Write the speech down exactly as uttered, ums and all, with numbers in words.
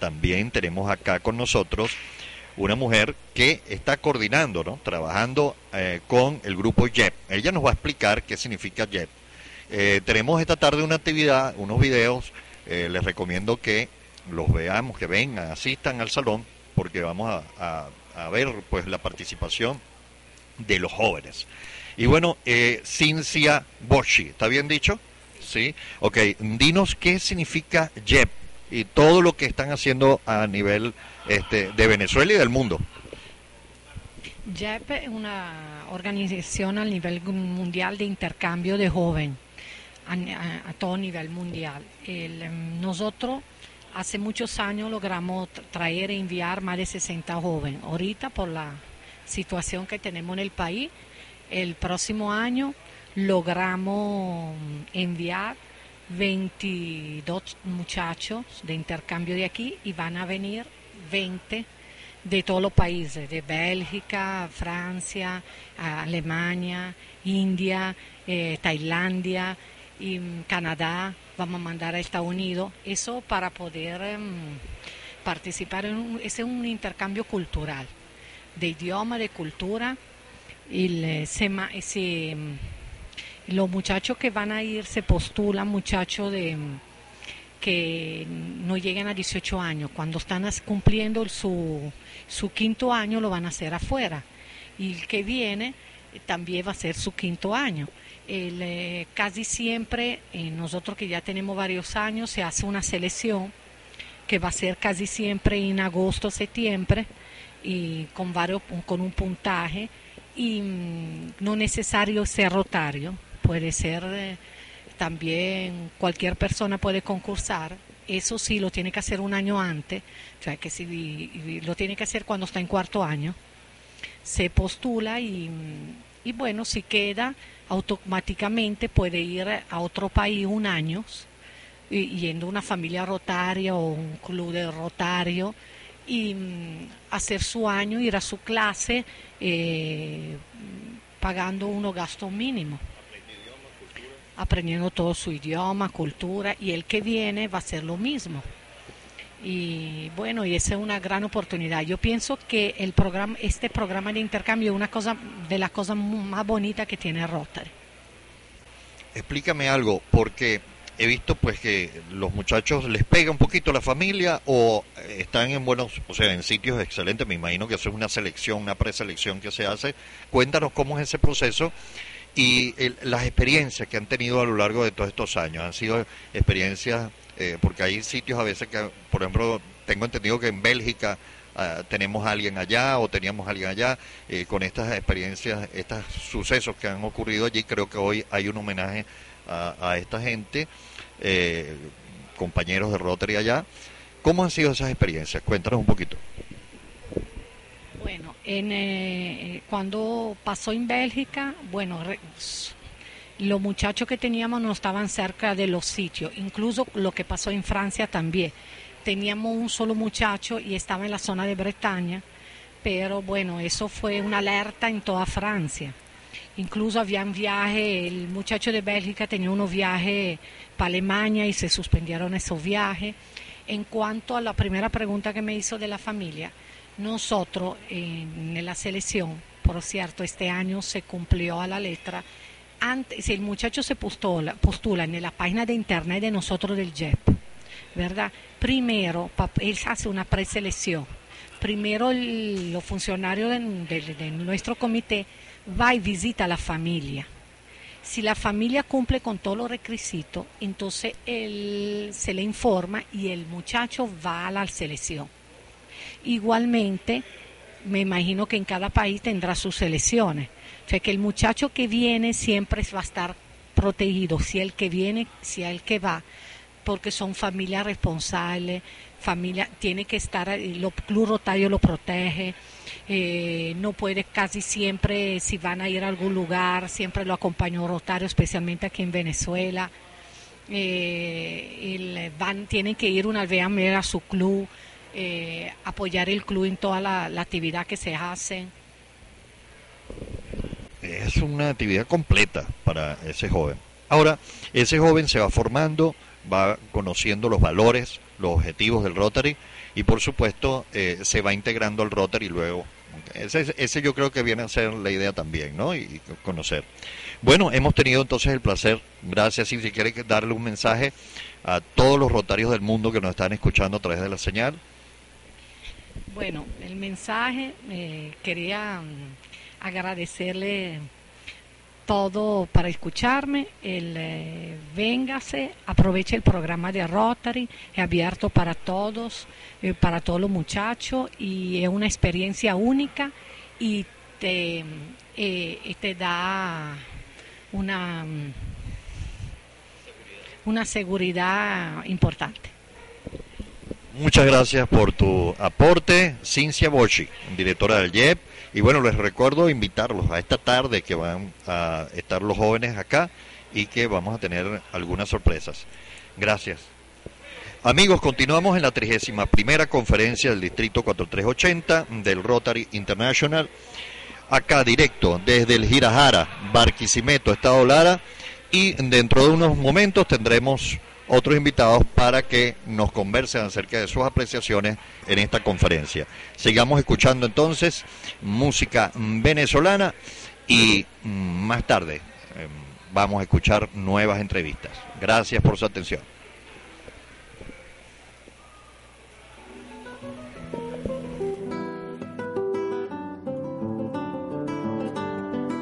también tenemos acá con nosotros una mujer que está coordinando, ¿no? Trabajando eh, con el grupo J E P. Ella nos va a explicar qué significa J E P. Eh, tenemos esta tarde una actividad, unos videos, eh, les recomiendo que los veamos, que vengan, asistan al salón, porque vamos a, a, a ver pues la participación de los jóvenes. Y bueno, eh, Cincia Boschi, ¿está bien dicho? Sí. Ok, dinos qué significa J E P y todo lo que están haciendo a nivel este, de Venezuela y del mundo. J E P es una organización a nivel mundial de intercambio de jóvenes, a, a, a todo nivel mundial. El, nosotros hace muchos años logramos traer e enviar más de sesenta jóvenes. Ahorita, por la situación que tenemos en el país, el próximo año logramos enviar veintidós muchachos de intercambio de aquí y van a venir veinte de todos los países, de Bélgica, Francia, Alemania, India, eh, Tailandia y Canadá. Vamos a mandar a Estados Unidos. Eso para poder um, participar en un, ese es un intercambio cultural, de idioma, de cultura. Y le, se, se, los muchachos que van a ir se postulan, muchachos de que no lleguen a dieciocho años. Cuando están cumpliendo su, su quinto año lo van a hacer afuera. Y el que viene también va a ser su quinto año. El, eh, casi siempre, eh, nosotros que ya tenemos varios años, se hace una selección que va a ser casi siempre en agosto, septiembre, y con, varios, con un puntaje. Y mmm, no necesario ser rotario, puede ser eh, también cualquier persona puede concursar. Eso sí lo tiene que hacer un año antes, o sea que si y, y lo tiene que hacer cuando está en cuarto año, se postula y, y bueno, si queda automáticamente puede ir a otro país un año y, yendo a una familia rotaria o un club de rotario y um, hacer su año, ir a su clase eh, pagando unos gastos mínimos, aprendiendo todo su idioma, cultura, y el que viene va a hacer lo mismo. Y bueno, y esa es una gran oportunidad. Yo pienso que el programa, este programa de intercambio es una cosa de las cosas más bonitas que tiene Rotary. Explícame algo, porque he visto pues que los muchachos les pega un poquito la familia o están en buenos, o sea, en sitios excelentes. Me imagino que eso es una selección, una preselección que se hace. Cuéntanos cómo es ese proceso y el, las experiencias que han tenido a lo largo de todos estos años. Han sido experiencias, eh, porque hay sitios a veces que, por ejemplo, tengo entendido que en Bélgica uh, tenemos a alguien allá o teníamos a alguien allá, eh, con estas experiencias, estos sucesos que han ocurrido allí. Creo que hoy hay un homenaje A, a esta gente, eh, compañeros de Rotary allá. ¿Cómo han sido esas experiencias? Cuéntanos un poquito. Bueno, en, eh, cuando pasó en Bélgica, bueno, re, los muchachos que teníamos no estaban cerca de los sitios, incluso lo que pasó en Francia también. Teníamos un solo muchacho y estaba en la zona de Bretaña, pero bueno, eso fue una alerta en toda Francia. Incluso habían viajes, el muchacho de Bélgica tenía unos viajes para Alemania y se suspendieron esos viajes. En cuanto a la primera pregunta que me hizo de la familia, nosotros en la selección, por cierto, este año se cumplió a la letra. Antes, si el muchacho se postula, postula en la página de internet de nosotros del J E P, ¿verdad? Primero, él hace una preselección. Primero, el, los funcionarios de, de, de nuestro comité va y visita a la familia. Si la familia cumple con todos los requisitos, entonces él se le informa y el muchacho va a la selección. Igualmente, me imagino que en cada país tendrá sus selecciones. O sea que el muchacho que viene siempre va a estar protegido, si el que viene, si el que va, porque son familias responsables, familia tiene que estar, el club rotario lo protege. Eh, no puede casi siempre, si van a ir a algún lugar, siempre lo acompañó rotario, especialmente aquí en Venezuela. Eh, el, van, tienen que ir una vez a ver a su club, eh, apoyar el club en toda la, la actividad que se hace. Es una actividad completa para ese joven. Ahora, ese joven se va formando va conociendo los valores, los objetivos del Rotary y por supuesto eh, se va integrando al Rotary luego. Ese, ese yo creo que viene a ser la idea también, ¿no? Y, y conocer. Bueno, hemos tenido entonces el placer, gracias, y si quiere darle un mensaje a todos los rotarios del mundo que nos están escuchando a través de la señal. Bueno, el mensaje, eh, quería um, agradecerle todo para escucharme, el, eh, véngase, aproveche el programa de Rotary, es abierto para todos, eh, para todos los muchachos y es una experiencia única y te, eh, te da una, una seguridad importante. Muchas gracias por tu aporte, Cincia Bocci, directora del I E P. Y bueno, les recuerdo invitarlos a esta tarde que van a estar los jóvenes acá y que vamos a tener algunas sorpresas. Gracias. Amigos, continuamos en la trigésima primera conferencia del Distrito cuatro tres ochenta del Rotary International. Acá directo desde el Girajara, Barquisimeto, Estado Lara. Y dentro de unos momentos tendremos otros invitados para que nos conversen acerca de sus apreciaciones en esta conferencia. Sigamos escuchando entonces música venezolana y más tarde eh, vamos a escuchar nuevas entrevistas. Gracias por su atención.